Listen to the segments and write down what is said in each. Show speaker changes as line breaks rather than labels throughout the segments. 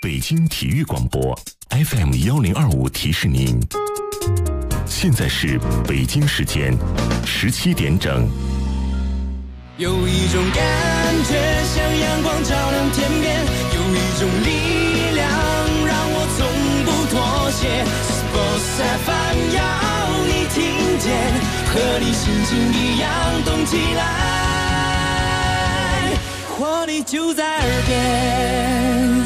北京体育广播 FM1025提示您，现在是北京时间17点整。
有一种感觉像阳光照亮天边，有一种力量让我从不妥协。Sports FM 要你听见，和你心情一样动起来，活力就在耳边。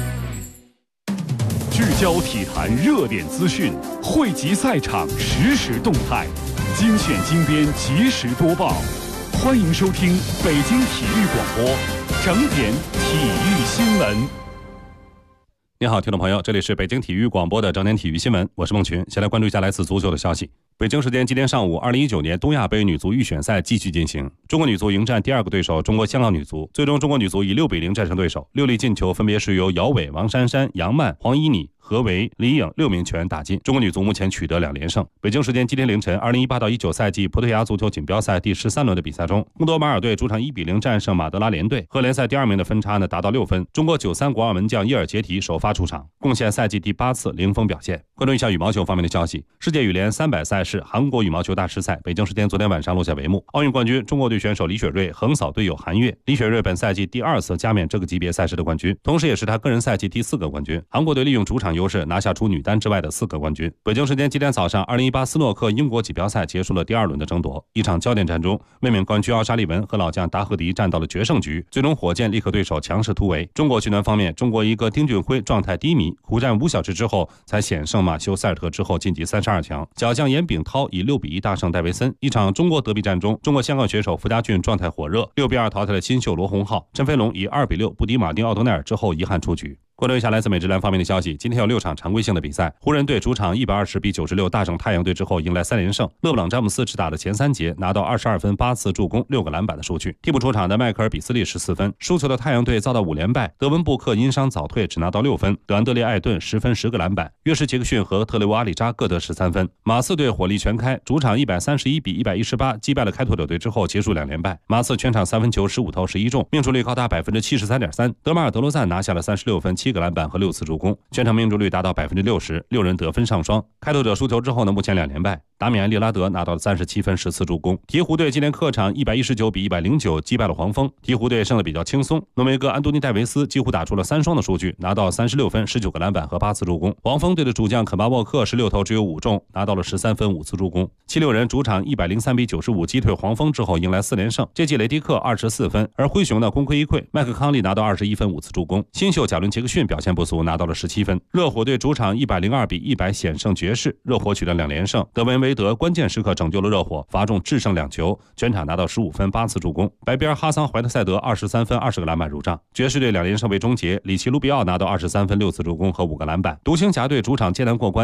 聚焦体坛热点资讯，汇集赛场实时动态，精选精编及时播报。欢迎收听北京体育广播整点体育新闻。
你好，听众朋友，这里是北京体育广播的整点体育新闻，我是孟群。先来关注一下来自足球的消息。北京时间今天上午，2019年东亚杯女足预选赛继续进行，中国女足迎战第二个对手中国香港女足，最终中国女足以6-0战胜对手，6粒进球分别是由姚伟、王珊珊、杨曼、黄依妮、何为、李颖6名球员打进。中国女足目前取得2连胜。北京时间今天凌晨，2018-19赛季葡萄牙足球锦标赛第13轮的比赛中，贡多马尔队主场1-0战胜马德拉联队，和联赛第2名的分差达到6分。中国93国奥门将叶尔杰提首发出场，贡献赛季第8次零封表现。关注一下羽毛球方面的消息，世界羽联300赛事韩国羽毛球大师赛北京时间昨天晚上落下帷幕。奥运冠军中国队选手李雪芮横扫队友韩悦，李雪芮本赛季第2次加冕这个级别赛事的冠军，同时也是他个人赛季第4个冠军。韩国队利用主场优势拿下除女单之外的4个冠军。北京时间今天早上，2018斯诺克英国锦标赛结束了第2轮的争夺，一场焦点战中，卫冕冠军奥沙利文和老将达赫迪战到了决胜局，最终火箭力克对手强势突围。中国拳团方面，中国一个丁俊晖状态低迷，苦战5小时之后才险胜马修塞尔特之后晋级32强，小将严炳涛以6-1大胜戴维森。一场中国德比战中，中国香港选手傅家俊状态火热，6-2淘汰了新秀罗洪浩，陈飞龙以2-6不敌马丁奥多奈尔之后遗憾出局。关注一下来自美职篮方面的消息，今天有6场常规性的比赛，湖人队主场120-96大胜太阳队之后迎来3连胜，勒布朗詹姆斯只打了前3节，拿到22分、8次助攻、6个篮板的数据。替补出场的迈克尔比斯利14分，输球的太阳队遭到5连败，德文布克因伤早退，只拿到6分，德安德烈艾顿10分10个篮板，约什杰克逊和特雷沃阿里扎各得13分。马刺队火力全开，主场131-118击败了开拓者队之后结束2连败，马刺全场3分球15投11中，命中率高达 73.3%， 德马尔德罗赞拿下了36分7个篮板和6次助攻，全场命中率达到 60%， 6人得分上双。开拓者输球之后呢，目前2连败，达米安·利拉德拿到了37分10次助攻。鹈鹕队今天客场119-109击败了黄蜂，鹈鹕队胜得比较轻松，诺维戈安东尼戴维斯几乎打出了3双的数据，拿到36分19个篮板和8次助攻。黄蜂队的主将肯巴沃克16投只有5中，拿到了13分5次助攻。76人主场103-95击退黄蜂之后迎来4连胜，这季雷迪克24分，而灰熊的功亏一篑，麦克康利拿到21分5次助攻，新秀贾伦杰克逊表现不俗，拿到了17分。热火队主场102-100险胜爵士，热火取得2连胜，德文维德关键时刻拯救了热火，罚中制胜2球，全场拿到15分8次助攻。白边哈桑怀特塞德23分20个篮板入账。爵士队2连胜为终结，里奇卢比奥拿到23分6次助攻和5个篮板。独行侠队主场艰难过关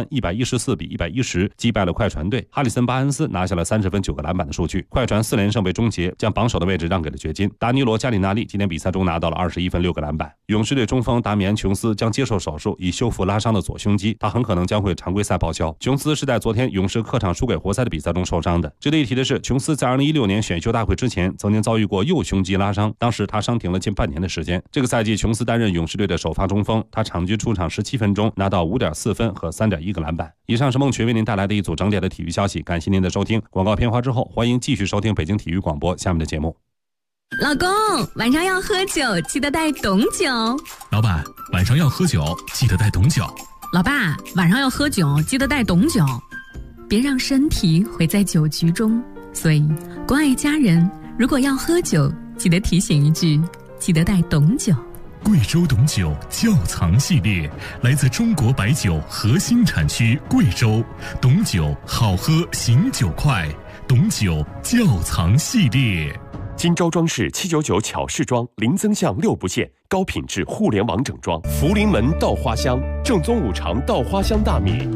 114-110击败了快船队，哈里森巴恩斯拿下了30分9个篮板的数据。快船4连胜为终结，将榜首的位置让给了掘金。达尼罗加里纳利今天比赛中拿到了21分6个篮板。勇士队中锋达米安琼斯将接受手术以修复拉伤的左胸肌，他很可能将会常规赛报销。琼斯是在昨天勇士客场输给活塞的比赛中受伤的。值得一提的是，琼斯在2016年选秀大会之前曾经遭遇过右胸肌拉伤，当时他伤停了近半年的时间。这个赛季琼斯担任勇士队的首发中锋，他场均出场17分钟，拿到 5.4 分和 3.1个篮板。以上是孟群为您带来的一组整点的体育消息，感谢您的收听。广告片花之后，欢迎继续收听北京体育广播下面的节目。
老公，晚上要喝酒，记得带董酒。
老板，晚上要喝酒，记得带董酒。
老爸，晚上要喝酒，记得带董酒。别让身体毁在酒局中，所以关爱家人，如果要喝酒，记得提醒一句，记得带董酒。
贵州董酒窖藏系列，来自中国白酒核心产区贵州，董酒好喝醒酒快，董酒窖藏系列。
金招装饰799巧饰装，零增项6不限，高品质互联网整装。福临门稻花香，正宗五常稻花香大米。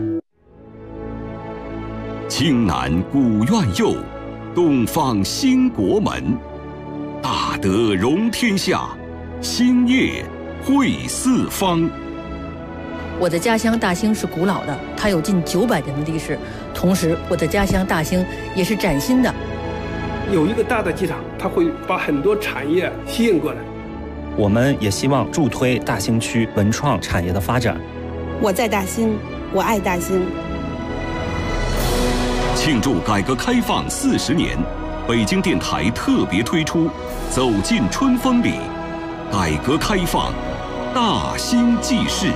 青南古院右，东方兴国门。大德容天下，兴业惠四方。
我的家乡大兴是古老的，它有近900年的历史，同时我的家乡大兴也是崭新的。
有一个大的机场，它会把很多产业吸引过来。 我们也希望助推大兴区文创产业的发展。
我在大兴，我爱大兴。
庆祝改革开放40年，北京电台特别推出《走进春风里》，改革开放，大兴纪事。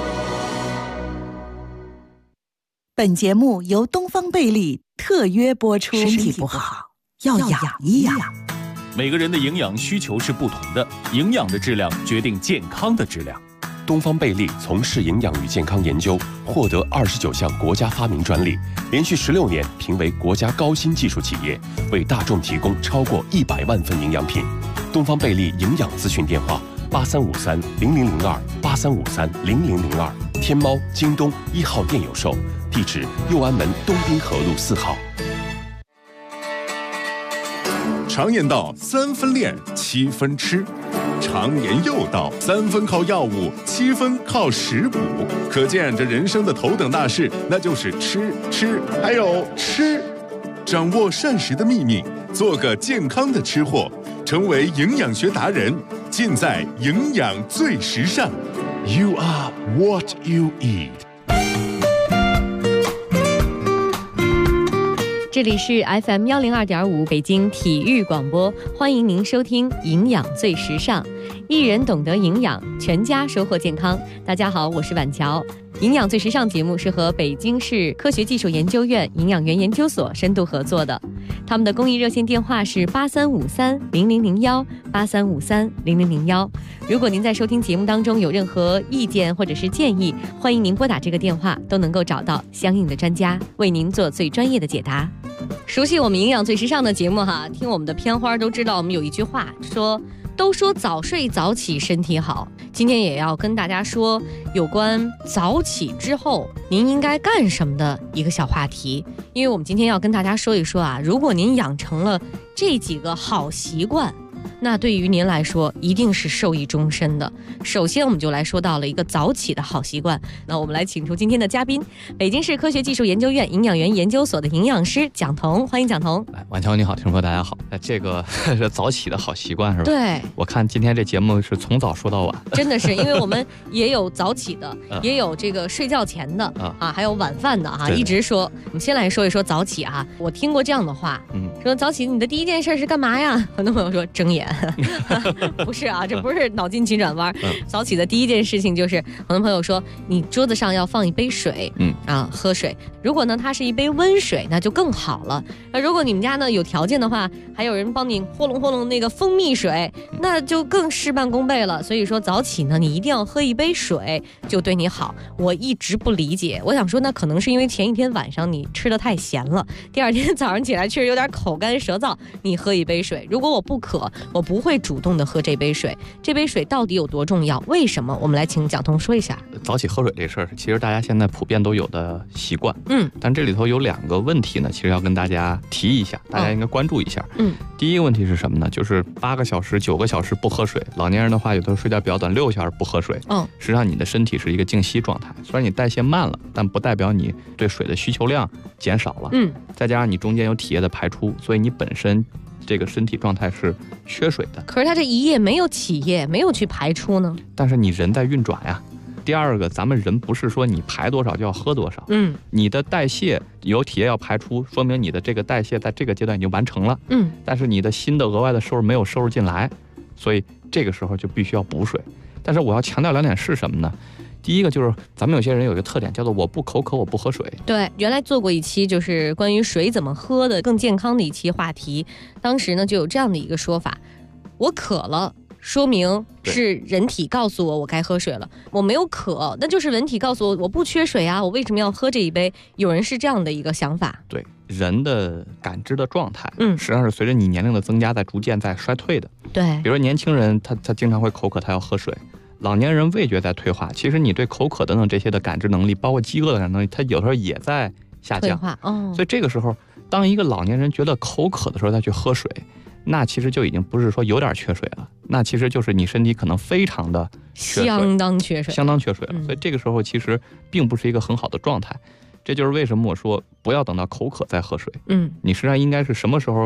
本节目由东方贝利特约播出。身体不好，要养一养。
每个人的营养需求是不同的，营养的质量决定健康的质量。
东方贝利从事营养与健康研究，获得29项国家发明专利，连续16年评为国家高新技术企业，为大众提供超过100万份营养品。东方贝利营养咨询电话83530002，83530002，天猫、京东1号店有售，地址右安门东滨河路4号。
常言道3分练7分吃，常言又道3分靠药物7分靠食补，可见这人生的头等大事那就是吃还有吃。掌握膳食的秘密，做个健康的吃货，成为营养学达人，尽在营养最时尚。 You are what you eat。
这里是 FM 102.5北京体育广播，欢迎您收听营养最时尚，一人懂得营养，全家收获健康。大家好，我是婉乔。营养最时尚节目是和北京市科学技术研究院营养员研究所深度合作的，他们的公益热线电话是83530001，83530001。如果您在收听节目当中有任何意见或者是建议，欢迎您拨打这个电话，都能够找到相应的专家为您做最专业的解答。熟悉我们营养最时尚的节目哈，听我们的片花都知道，我们有一句话说，都说早睡早起身体好。今天也要跟大家说有关早起之后您应该干什么的一个小话题。因为我们今天要跟大家说一说啊，如果您养成了这几个好习惯，那对于您来说一定是受益终身的。首先我们就来说到了一个早起的好习惯，那我们来请出今天的嘉宾，北京市科学技术研究院营养员研究所的营养师蒋彤，欢迎蒋彤。
婉乔你好，听众朋友大家好。这个是早起的好习惯是吧？
对，
我看今天这节目是从早说到晚，
真的是，因为我们也有早起的也有这个睡觉前的还有晚饭的一直说。我们先来说一说早起啊。我听过这样的话，说早起你的第一件事是干嘛呀？很多朋友说睁眼不是啊，这不是脑筋急转弯。早起的第一件事情就是，很多朋友说你桌子上要放一杯水，喝水。如果呢它是一杯温水，那就更好了。如果你们家呢有条件的话，还有人帮你和弄那个蜂蜜水，那就更事半功倍了。所以说早起呢，你一定要喝一杯水，就对你好。我一直不理解，我想说那可能是因为前一天晚上你吃的太咸了，第二天早上起来确实有点口干舌燥，你喝一杯水。如果我不渴，我不会主动的喝这杯水。这杯水到底有多重要？为什么？我们来请蒋彤说一下。
早起喝水这事儿，其实大家现在普遍都有的习惯。但这里头有2个问题呢，其实要跟大家提一下，大家应该关注一下。第一个问题是什么呢？就是8个小时、9个小时不喝水，老年人的话，有的时候睡觉比较短，6个小时不喝水。实际上你的身体是一个静息状态，虽然你代谢慢了，但不代表你对水的需求量减少了。再加上你中间有体液的排出，所以你本身这个身体状态是缺水的。
可是它这一夜没有起夜，没有去排出呢。
但是你人在运转呀。第二个，咱们人不是说你排多少就要喝多少。你的代谢有体液要排出，说明你的这个代谢在这个阶段已经完成了。但是你的新的额外的收入没有收入进来，所以这个时候就必须要补水。但是我要强调2点是什么呢？第一个就是咱们有些人有一个特点，叫做我不口渴我不喝水。
对，原来做过一期就是关于水怎么喝的更健康的一期话题，当时呢就有这样的一个说法，我渴了说明是人体告诉我该喝水了，我没有渴，那就是人体告诉我我不缺水啊，我为什么要喝这一杯？有人是这样的一个想法。
对，人的感知的状态实际上是随着你年龄的增加在逐渐在衰退的。
对，
比如说年轻人他经常会口渴，他要喝水。老年人味觉在退化，其实你对口渴等等这些的感知能力，包括饥饿的感知能力，它有时候也在下降。所以这个时候，当一个老年人觉得口渴的时候，他去喝水，那其实就已经不是说有点缺水了，那其实就是你身体可能非常的缺水，
相当缺水
了。所以这个时候其实并不是一个很好的状态。这就是为什么我说不要等到口渴再喝水。你实际上应该是什么时候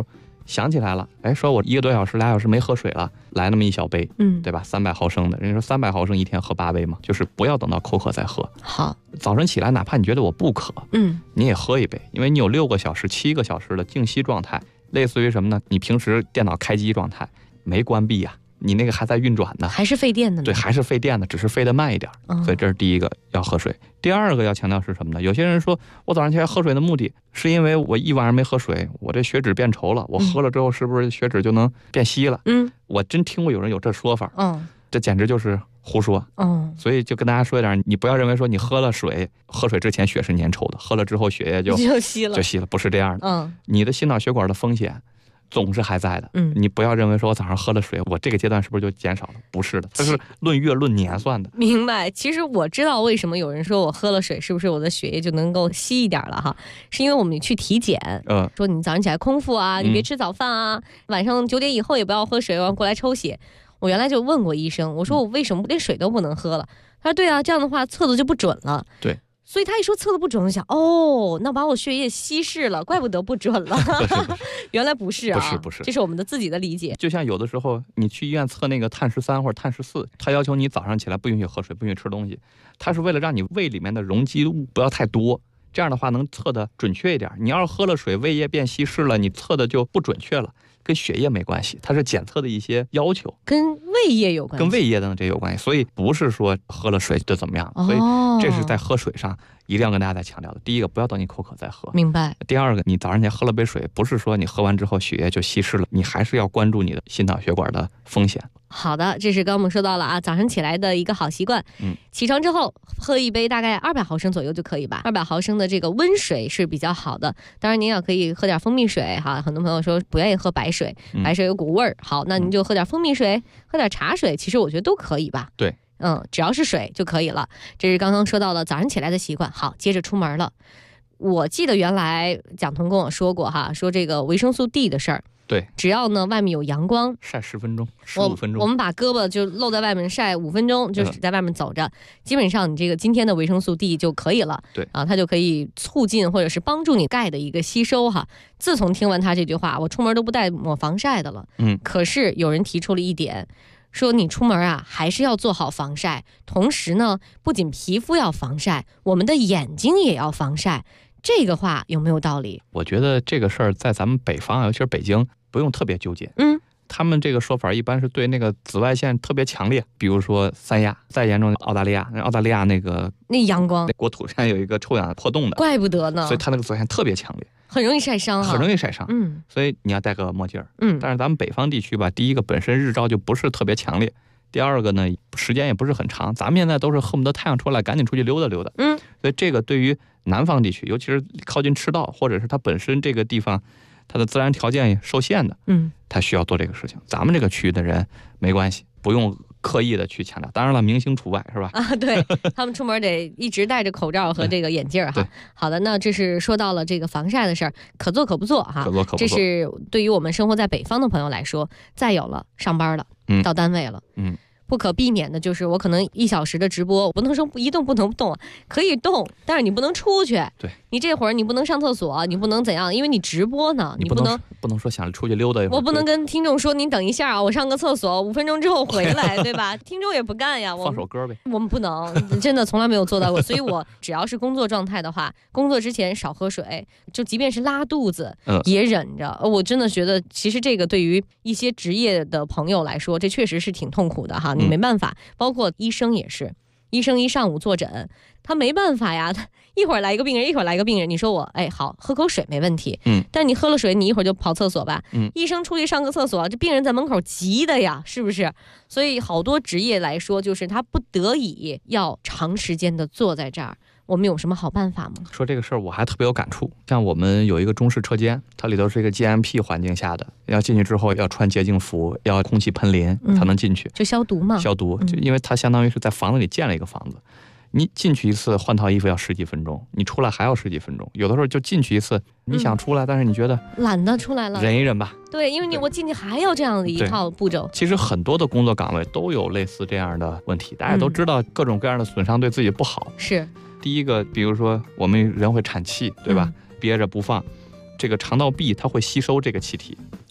想起来了，哎，说我1个多小时、2小时没喝水了，来那么一小杯，对吧？300毫升的，人家说300毫升一天喝8杯嘛，就是不要等到口渴再喝。
好，
早晨起来，哪怕你觉得我不渴，你也喝一杯，因为你有6个小时、7个小时的静息状态，类似于什么呢？你平时电脑开机状态没关闭呀。你那个还在运转呢，
还是费电的呢？
对，还是费电的，只是费得慢一点。所以这是第一个，要喝水。第二个要强调是什么呢？有些人说我早上起来喝水的目的是因为我一晚上没喝水，我这血脂变稠了，我喝了之后是不是血脂就能变稀了？我真听过有人有这说法。这简直就是胡说。所以就跟大家说一点，你不要认为说你喝了水，喝水之前血是粘稠的，喝了之后血液就稀了，不是这样的。你的心脑血管的风险总是还在的。你不要认为说我早上喝了水，我这个阶段是不是就减少了？不是的，这是论月论年算的。
明白。其实我知道为什么有人说我喝了水是不是我的血液就能够稀一点了哈，是因为我们去体检，说你早上起来空腹啊，你别吃早饭啊，晚上9点以后也不要喝水，过来抽血。我原来就问过医生，我说我为什么连水都不能喝了？他说对啊，这样的话测的就不准了。
对。
所以他一说测的不准，我想那把我血液稀释了，怪不得不准了。原来不是啊，
不是，
这是我们的自己的理解。
就像有的时候你去医院测那个碳13或者碳14，他要求你早上起来不允许喝水，不允许吃东西，他是为了让你胃里面的容积物不要太多，这样的话能测的准确一点。你要是喝了水，胃液变稀释了，你测的就不准确了。跟血液没关系，它是检测的一些要求，
跟胃液有关系，
跟胃液的这有关系，所以不是说喝了水就怎么样。所以这是在喝水上一定要跟大家再强调的。第一个，不要等你口渴再喝，
明白。
第二个，你早上起来喝了杯水，不是说你喝完之后血液就稀释了，你还是要关注你的心脑血管的风险。
好的，这是刚我们说到了啊，早上起来的一个好习惯。起床之后喝一杯大概200毫升左右就可以吧。200毫升的这个温水是比较好的。当然您也可以喝点蜂蜜水哈，很多朋友说不愿意喝白水，白水有股味儿。好，那您就喝点蜂蜜水，喝点茶水，其实我觉得都可以吧。
对，
只要是水就可以了。这是刚刚说到了早上起来的习惯。好，接着出门了。我记得原来蒋彤跟我说过哈，说这个维生素 D 的事儿。
对，
只要呢外面有阳光，
晒10分钟、15分钟，
我们把胳膊就露在外面晒5分钟，就是在外面走着，基本上你这个今天的维生素 D 就可以了。
对
啊，它就可以促进或者是帮助你钙的一个吸收哈。自从听完他这句话，我出门都不带抹防晒的了。可是有人提出了一点，说你出门啊还是要做好防晒，同时呢不仅皮肤要防晒，我们的眼睛也要防晒。这个话有没有道理？
我觉得这个事儿在咱们北方，尤其是北京，不用特别纠结。他们这个说法一般是对那个紫外线特别强烈，比如说三亚，再严重澳大利亚那个
阳光，
国土上有一个臭氧破洞的，
怪不得呢。
所以它那个紫外线特别强烈，
很容易晒伤
很容易晒伤。所以你要戴个墨镜。但是咱们北方地区吧，第一个本身日照就不是特别强烈，第二个呢时间也不是很长，咱们现在都是恨不得太阳出来赶紧出去溜达溜达。所以这个对于南方地区，尤其是靠近赤道，或者是它本身这个地方它的自然条件受限的，他需要做这个事情。咱们这个区域的人没关系，不用刻意的去强调。当然了，明星除外，是吧？
对，他们出门得一直戴着口罩和这个眼镜哈。好的，那这是说到了这个防晒的事儿，可做可不做哈。
可做可不做。
这是对于我们生活在北方的朋友来说。再有了，上班了，到单位了，不可避免的就是我可能1小时的直播，我不能说一动不能动，可以动，但是你不能出去。
对，
你这会儿你不能上厕所，你不能怎样，因为你直播呢，你不
能说想出去溜达一会儿。
我不能跟听众说您等一下啊，我上个厕所5分钟之后回来，对吧？听众也不干呀，
放首歌呗。
我们不能，真的从来没有做到过。所以我只要是工作状态的话，工作之前少喝水，就即便是拉肚子也忍着。我真的觉得，其实这个对于一些职业的朋友来说，这确实是挺痛苦的哈。你没办法，包括医生也是，医生一上午坐诊，他没办法呀，他一会儿来一个病人，一会儿来一个病人。你说我好喝口水没问题，但你喝了水，你一会儿就跑厕所吧，医生出去上个厕所，这病人在门口急的呀，是不是？所以好多职业来说，就是他不得已要长时间的坐在这儿。我们有什么好办法吗？
说这个事儿我还特别有感触。像我们有一个中式车间，它里头是一个 GMP 环境下的，要进去之后要穿洁净服，要空气喷淋才能进去，
就消毒嘛。
消毒，就因为它相当于是在房子里建了一个房子，你进去一次换套衣服要10几分钟，你出来还要10几分钟，有的时候就进去一次，你想出来，但是你觉得
懒得出来了，
忍一忍吧。
对，因为我进去还要这样的一套步骤。
其实很多的工作岗位都有类似这样的问题，大家都知道各种各样的损伤对自己不好。
是。
第一个，比如说我们人会产气，对吧？憋着不放，这个肠道壁它会吸收这个气体，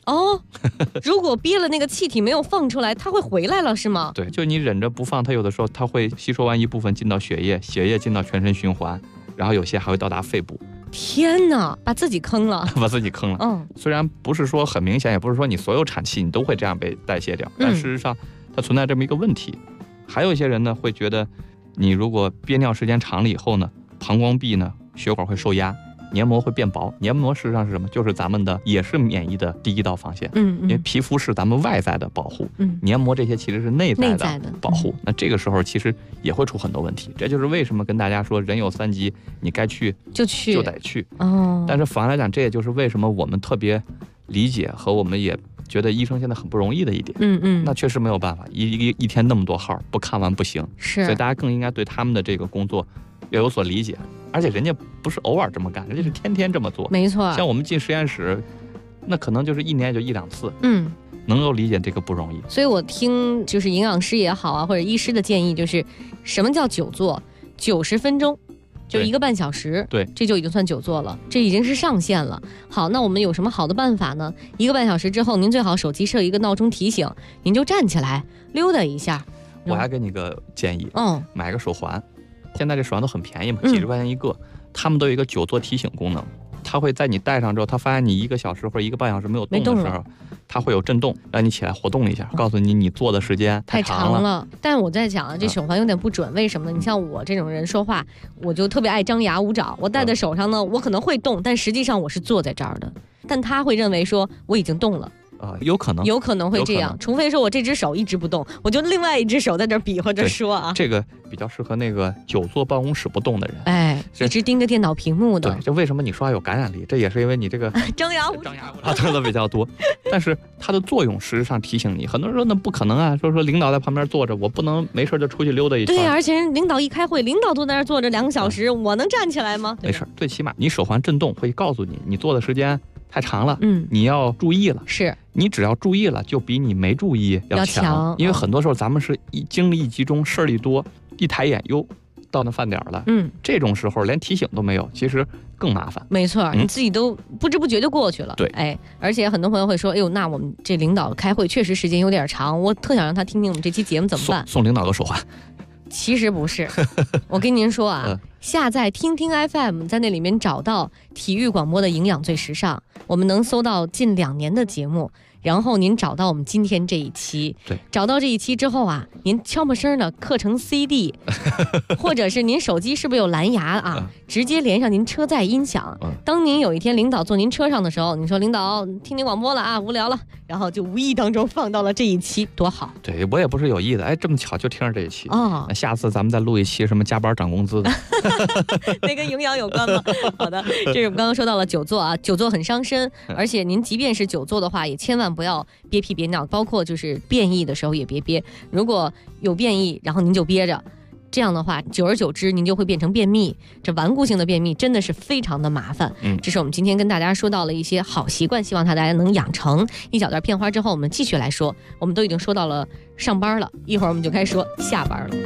哦，如果憋了那个气体没有放出来，它会回来了是吗？
对，就你忍着不放，它有的时候它会吸收完一部分进到血液，血液进到全身循环，然后有些还会到达肺部。
天哪，把自己坑了，
把自己坑了。虽然不是说很明显，也不是说你所有产气你都会这样被代谢掉，但事实上它存在这么一个问题。还有一些人呢会觉得，你如果憋尿时间长了以后呢，膀胱壁呢血管会受压，黏膜会变薄。黏膜事实上是什么？就是咱们的也是免疫的第一道防线。因为皮肤是咱们外在的保护，黏膜这些其实是内在的保护。那这个时候其实也会出很多问题。这就是为什么跟大家说，人有3急，你该去就得去。但是反而来讲，这也就是为什么我们特别理解和我们也觉得医生现在很不容易的一点。那确实没有办法，一天那么多号，不看完不行。所以大家更应该对他们的这个工作要有所理解。而且人家不是偶尔这么干，人家是天天这么做。
没错，
像我们进实验室，那可能就是1年也就1-2次。能够理解这个不容易。
所以我听就是营养师也好啊，或者医师的建议，就是什么叫久坐？90分钟，就1个半小时。
对，
这就已经算久坐了，这已经是上限了。好，那我们有什么好的办法呢？1个半小时之后，您最好手机设一个闹钟提醒，您就站起来溜达一下。
我还给你个建议，买个手环。现在这手环都很便宜嘛，几十块钱一个，他们都有一个久坐提醒功能。它会在你戴上之后，它发现你1个小时或者1个半小时没有动的时候，它会有震动，让你起来活动一下，告诉你坐的时间太长了。
但是我在讲啊，这手环有点不准，为什么呢？你像我这种人说话，我就特别爱张牙舞爪，我戴在手上呢，我可能会动，但实际上我是坐在这儿的，但他会认为说我已经动了。
有可能
会这样，除非说我这只手一直不动，我就另外一只手在这比划着说啊。
这个比较适合那个久坐办公室不动的人，
一直盯着电脑屏幕的。
对，这为什么你说话有感染力？这也是因为你这个
张牙舞爪
做的比较多。但是它的作用事实上提醒你，很多人说那不可能啊，说领导在旁边坐着，我不能没事就出去溜达一圈。
对，而且领导一开会，领导都在那坐着2个小时，我能站起来吗？
没事，最起码你手环震动会告诉你坐的时间太长了，你要注意了。
是
你只要注意了，就比你没注意要强。因为很多时候咱们是精力一集中，事儿一多，一抬眼哟，到那饭点了。这种时候连提醒都没有，其实更麻烦。
没错，你自己都不知不觉就过去了。
对，
而且很多朋友会说，哎呦，那我们这领导开会确实时间有点长，我特想让他听听我们这期节目怎么办？
送领导个手环。
其实不是，我跟您说啊，下载听听 FM， 在那里面找到体育广播的营养最时尚，我们能搜到近2年的节目，然后您找到我们今天这一期，找到这一期之后啊，您悄没声的刻成 CD， 或者是您手机是不是有蓝牙啊，直接连上您车载音响。当您有一天领导坐您车上的时候，你说领导听您广播了啊，无聊了，然后就无意当中放到了这一期，多好。
对，我也不是有意的，这么巧就听着这一期那下次咱们再录一期什么加班涨工资的
那跟营养有关吗？好的，这是我们刚刚说到了久坐啊，久坐很伤身，而且您即便是久坐的话，也千万不要憋屁憋尿，包括就是便意的时候也别憋。如果有便意，然后您就憋着，这样的话久而久之您就会变成便秘，这顽固性的便秘真的是非常的麻烦。这是我们今天跟大家说到了一些好习惯，希望大家能养成。一小段片花之后，我们继续来说，我们都已经说到了上班了，一会儿我们就开始说下班了。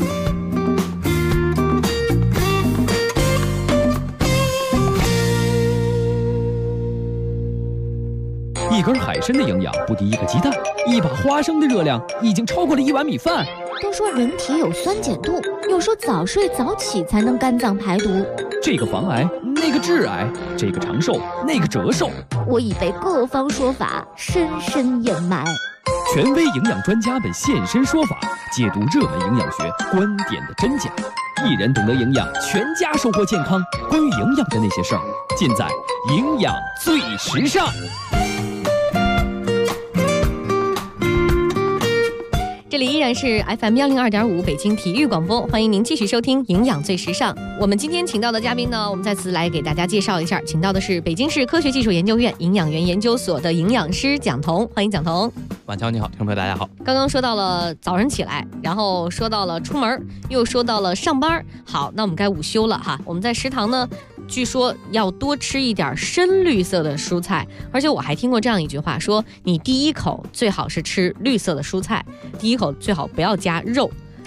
一根海参的营养不敌1个鸡蛋，一把花生的热量已经超过了1碗米饭。
都说人体有酸碱度，又说早睡早起才能肝脏排毒。
这个防癌，那个致癌，这个长寿，那个折寿。
我已被各方说法深深掩埋。
权威营养专家们现身说法，解读热门营养学观点的真假。一人懂得营养，全家收获健康。关于营养的那些事儿，尽在营养最时尚。
这里依然是 FM 102.5北京体育广播，欢迎您继续收听营养最时尚。我们今天请到的嘉宾呢，我们再次来给大家介绍一下，请到的是北京市科学技术研究院营养园研究所的营养师蒋彤，欢迎蒋彤。
晚乔你好，听众朋友大家好。
刚刚说到了早上起来，然后说到了出门，又说到了上班。好，那我们该午休了哈。我们在食堂呢，据说要多吃一点深绿色的蔬菜，而且我还听过这样一句话，说你第一口最好是吃绿色的蔬菜，第一口最好不要加肉。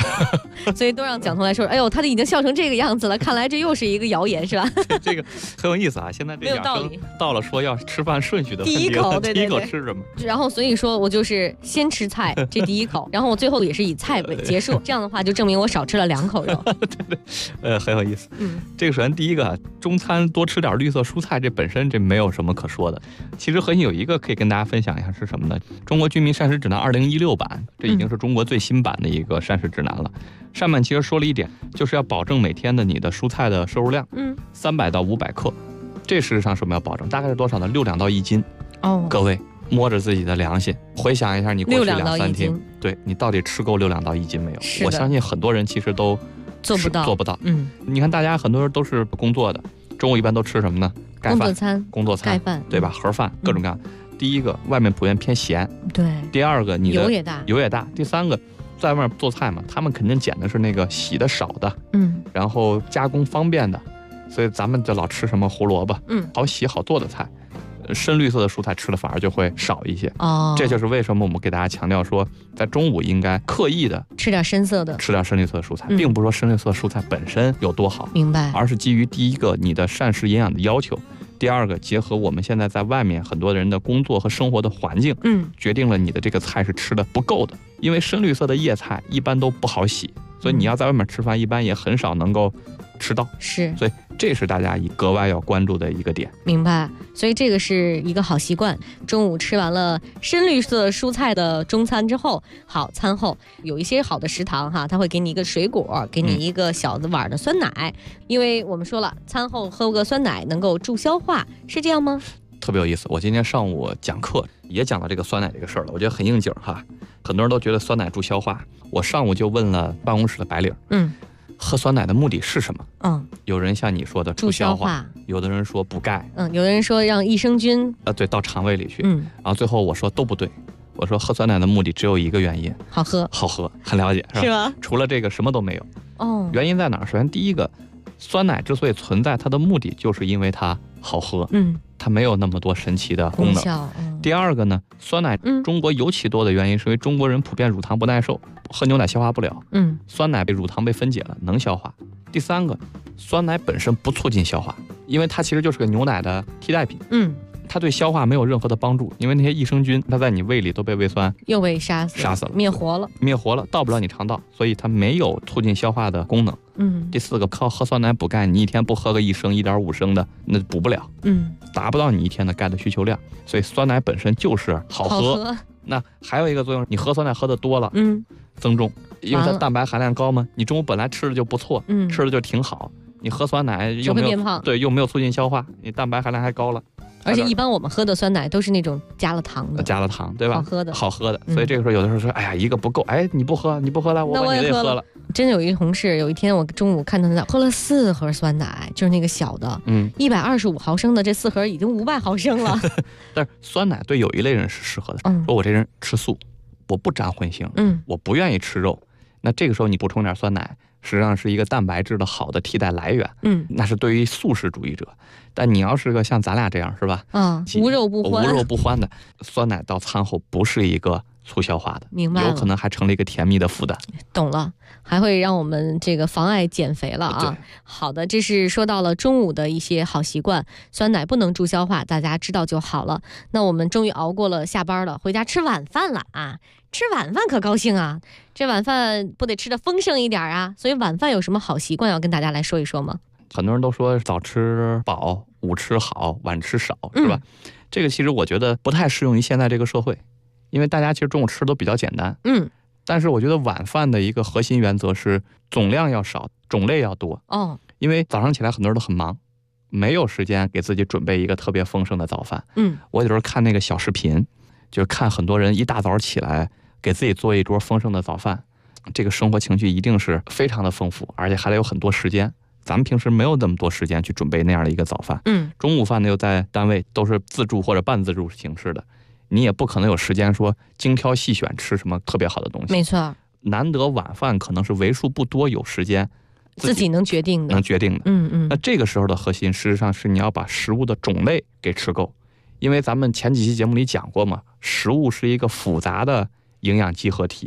所以都让蒋彤来说，哎呦，他已经笑成这个样子了，看来这又是一个谣言，是吧？
这个很有意思啊！现在这养生到了说要吃饭顺序的问题了，
第一口，对对对，
第一口吃什么？
然后所以说我就是先吃菜，这第一口，然后我最后也是以菜为结束，这样的话就证明我少吃了2口肉。
对对，很有意思。这个首先第一个，中餐多吃点绿色蔬菜，这本身这没有什么可说的。其实核心有一个可以跟大家分享一下是什么呢？中国居民膳食指南2016版，这已经是中国最新版的一个膳食指南了。上面其实说了一点，就是要保证每天的你的蔬菜的摄入量，300到500克。这事实上是我们要保证，大概是多少呢？6两到1斤。
哦，
各位摸着自己的良心，回想一下你过去2-3天，对你到底吃够6两到1斤没有？我相信很多人其实都做不到。你看大家很多人都是工作的，中午一般都吃什么呢？盖饭、工作餐、
盖饭，
对吧？盒饭各种各样。第一个，外面普遍偏咸。
对。
第二个，你的
油也大。
第三个，在外面做菜嘛，他们肯定捡的是那个洗的少的，然后加工方便的，所以咱们就老吃什么胡萝卜，好洗好做的菜，深绿色的蔬菜吃的反而就会少一些。这就是为什么我们给大家强调说，在中午应该刻意的
吃点深绿色的
蔬菜，并不是说深绿色蔬菜本身有多好，
明白，
而是基于第一个你的膳食营养的要求。第二个，结合我们现在在外面很多人的工作和生活的环境，决定了你的这个菜是吃的不够的。因为深绿色的叶菜一般都不好洗，所以你要在外面吃饭，一般也很少能够吃到。
是，
所以这是大家格外要关注的一个点。
明白，所以这个是一个好习惯。中午吃完了深绿色蔬菜的中餐之后，好，餐后有一些好的食堂哈，他会给你一个水果，给你一个小的碗的酸奶，因为我们说了，餐后喝个酸奶能够助消化，是这样吗？
特别有意思，我今天上午讲课也讲到这个酸奶这个事儿了，我觉得很应景哈。很多人都觉得酸奶助消化，我上午就问了办公室的白领，喝酸奶的目的是什么？有人像你说的助消化，有的人说补钙，
有的人说让益生菌
对到肠胃里去，然后最后我说都不对，我说喝酸奶的目的只有一个原因，
好喝，
很了解
是吧？
除了这个什么都没有。原因在哪儿？首先第一个，酸奶之所以存在，它的目的就是因为它好喝，它没有那么多神奇的功能。第二个呢，酸奶中国尤其多的原因是因为中国人普遍乳糖不耐受，喝牛奶消化不了，酸奶被乳糖被分解了，能消化。第三个，酸奶本身不促进消化，因为它其实就是个牛奶的替代品，它对消化没有任何的帮助，因为那些益生菌它在你胃里都被胃酸
又被杀死了，灭活了，到不了你肠道，所以它没有促进消化的功能。第四个，靠喝酸奶补钙，你一天不喝个1升、1.5升的，那补不了，达不到你一天的钙的需求量，所以酸奶本身就是好喝。那还有一个作用，你喝酸奶喝的多了，增重，因为它蛋白含量高嘛，你中午本来吃的就不错，吃的就挺好，你喝酸奶又没有变胖，
对，又没有促进消化，你蛋白含量还高了。
而且一般我们喝的酸奶都是那种加了糖的，对吧？好喝的。
所以这个时候有的时候说，哎呀，一个不够，哎，你不喝了，我也喝了。
真的有一个同事，有一天我中午看他喝了4盒酸奶，就是那个小的，125毫升的，这4盒已经500毫升了。
但是酸奶对有一类人是适合的，说我这人吃素，我不沾荤腥，我不愿意吃肉，那这个时候你补充点酸奶，实际上是一个蛋白质的好的替代来源，那是对于素食主义者。但你要是个像咱俩这样是吧？
无肉不
欢的，酸奶到餐后不是一个促消化的，
明白了，
有可能还成了一个甜蜜的负担。
懂了，还会让我们这个妨碍减肥了啊。好的，这是说到了中午的一些好习惯，酸奶不能助消化，大家知道就好了。那我们终于熬过了下班了，回家吃晚饭了啊！吃晚饭可高兴啊，这晚饭不得吃得丰盛一点啊？所以晚饭有什么好习惯要跟大家来说一说吗？
很多人都说早吃饱，午吃好，晚吃少，是吧？这个其实我觉得不太适用于现在这个社会，因为大家其实中午吃都比较简单，但是我觉得晚饭的一个核心原则是总量要少，种类要多。因为早上起来很多人都很忙，没有时间给自己准备一个特别丰盛的早饭。我有时候看那个小视频，就是看很多人一大早起来给自己做一桌丰盛的早饭，这个生活情绪一定是非常的丰富，而且还得有很多时间。咱们平时没有那么多时间去准备那样的一个早饭，中午饭呢又在单位都是自助或者半自助形式的，你也不可能有时间说精挑细选吃什么特别好的东西。
没错，
难得晚饭可能是为数不多有时间
自己能决定的。
那这个时候的核心事实上是你要把食物的种类给吃够，因为咱们前几期节目里讲过嘛，食物是一个复杂的营养集合体。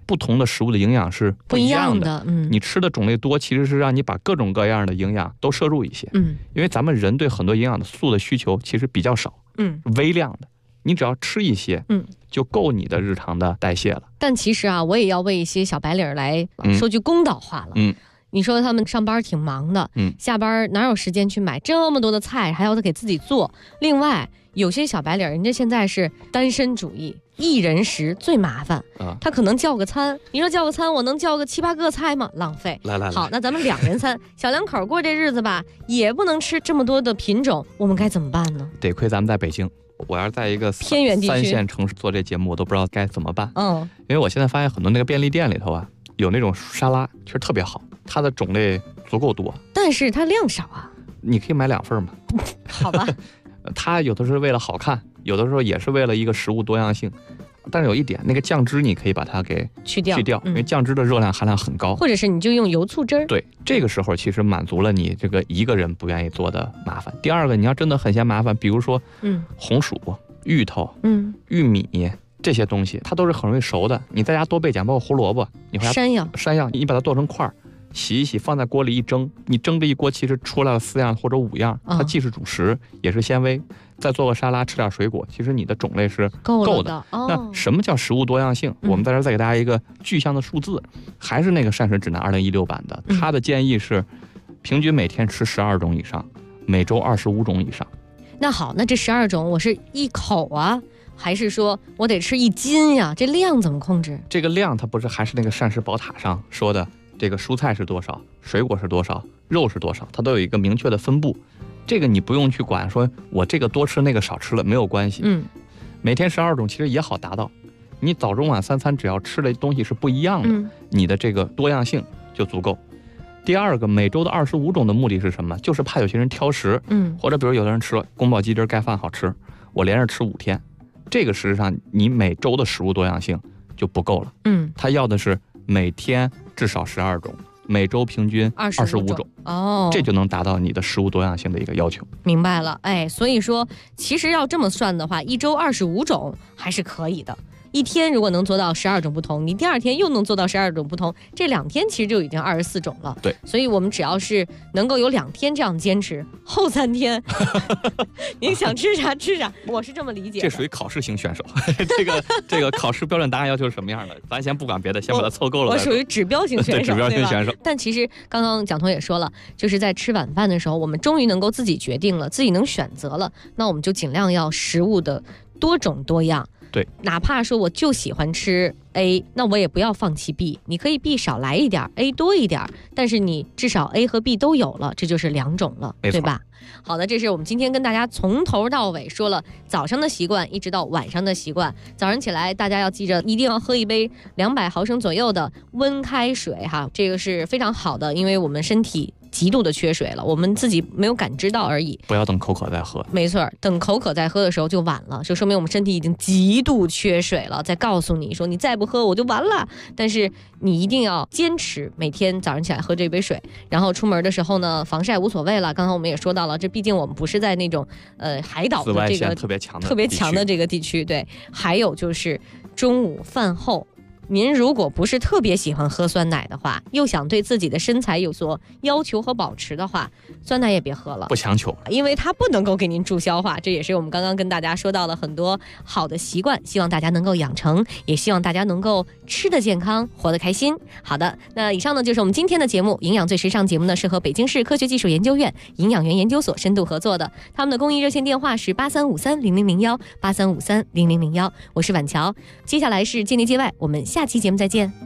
不同的食物的营养是不一样的。你吃的种类多，其实是让你把各种各样的营养都摄入一些。因为咱们人对很多营养的素的需求其实比较少，微量的，你只要吃一些，就够你的日常的代谢了。
但其实啊，我也要为一些小白领来说句公道话了。你说他们上班挺忙的，下班哪有时间去买这么多的菜，还要给自己做？另外，有些小白领人家现在是单身主义，一人食最麻烦他可能叫个餐，你说叫个餐，我能叫个7、8个菜吗？浪费。
来，
好，那咱们2人餐，小两口过这日子吧，也不能吃这么多的品种，我们该怎么办呢？
得亏咱们在北京，我要是在一个
偏远地区
3线城市做这节目，我都不知道该怎么办。因为我现在发现很多那个便利店里头啊，有那种沙拉，其实特别好，它的种类足够多，
但是它量少啊。
你可以买2份嘛。
好吧。
它有的是为了好看，有的时候也是为了一个食物多样性。但是有一点，那个酱汁你可以把它给去掉，因为酱汁的热量含量很高。
或者是你就用油醋汁儿。
对，这个时候其实满足了你这个一个人不愿意做的麻烦。第二个，你要真的很嫌麻烦，比如说红薯、芋头、玉米这些东西，它都是很容易熟的。你在家多备点，包括胡萝卜，你回家山药，你把它剁成块儿，洗一洗，放在锅里一蒸，你蒸这一锅其实出来了4样或者5样，它既是主食也是纤维。再做个沙拉，吃点水果，其实你的种类是够的。那什么叫食物多样性？我们在这再给大家一个具象的数字，还是那个膳食指南2016版的，它的建议是平均每天吃12种以上，每周25种以上。
那好，那这12种我是一口啊，还是说我得吃1斤呀？这量怎么控制？
这个量它不是还是那个膳食宝塔上说的，这个蔬菜是多少，水果是多少，肉是多少，它都有一个明确的分布。这个你不用去管，说我这个多吃那个少吃了没有关系。每天12种其实也好达到，你早中晚3餐只要吃的东西是不一样的，你的这个多样性就足够。第二个，每周的25种的目的是什么？就是怕有些人挑食，或者比如有的人吃了宫保鸡丁盖饭好吃，我连着吃5天，这个事实上你每周的食物多样性就不够了。他要的是每天至少12种。每周平均25种这就能达到你的食物多样性的一个要求。
明白了，所以说其实要这么算的话，一周25种还是可以的。一天如果能做到12种不同，你第2天又能做到12种不同，这2天其实就已经24种了。
对，
所以我们只要是能够有2天这样坚持，后3天您想吃啥吃啥，我是这么理解的。
这属于考试型选手。这个考试标准答案要求是什么样的？咱先不管别的，先把它凑够了。
我属于指标型选手，
对，指标型选手。
但其实刚刚蒋彤也说了，就是在吃晚饭的时候，我们终于能够自己决定了，自己能选择了，那我们就尽量要食物的多种多样。
对，
哪怕说我就喜欢吃 A， 那我也不要放弃 B， 你可以 B 少来一点 ，A 多一点，但是你至少 A 和 B 都有了，这就是2种了，对吧？好的，这是我们今天跟大家从头到尾说了早上的习惯，一直到晚上的习惯。早上起来大家要记着，一定要喝一杯200毫升左右的温开水哈，这个是非常好的，因为我们身体极度的缺水了，我们自己没有感知到而已。
不要等口渴再喝。
没错，等口渴再喝的时候就晚了，就说明我们身体已经极度缺水了，再告诉你说你再不喝我就完了。但是你一定要坚持每天早上起来喝这杯水，然后出门的时候呢，防晒无所谓了。刚刚我们也说到了，这毕竟我们不是在那种海岛的这个
特别强
的这个地区。对，还有就是中午饭后，您如果不是特别喜欢喝酸奶的话，又想对自己的身材有所要求和保持的话，酸奶也别喝了，
不强求，
因为它不能够给您助消化。这也是我们刚刚跟大家说到了很多好的习惯，希望大家能够养成，也希望大家能够吃得健康，活得开心。好的，那以上呢就是我们今天的节目。营养最时尚节目呢是和北京市科学技术研究院营养园研究所深度合作的，他们的公益热线电话是83530001 83530001。我是婉乔，接下来是界内界外，我们下期节目再见。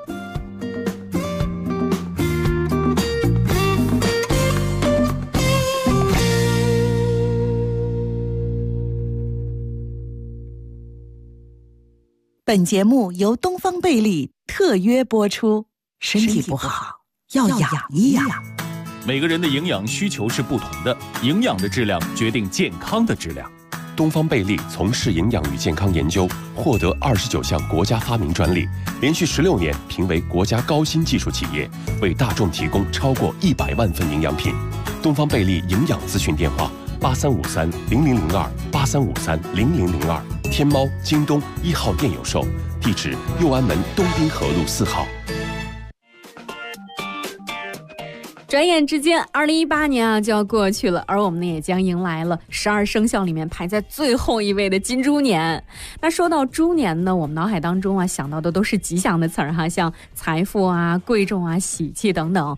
本节目由东方贝利特约播出。身体不好，要养一养。
每个人的营养需求是不同的，营养的质量决定健康的质量。
东方贝利从事营养与健康研究，获得29项国家发明专利，连续16年评为国家高新技术企业，为大众提供超过100万份营养品。东方贝利营养咨询电话：83530002 83530002。 天猫、京东1号店有售，地址右安门东滨河路4号。
转眼之间，2018年就要过去了，而我们呢也将迎来了12生肖里面排在最后一位的金猪年。那说到猪年呢，我们脑海当中想到的都是吉祥的词儿像财富贵重喜气等等。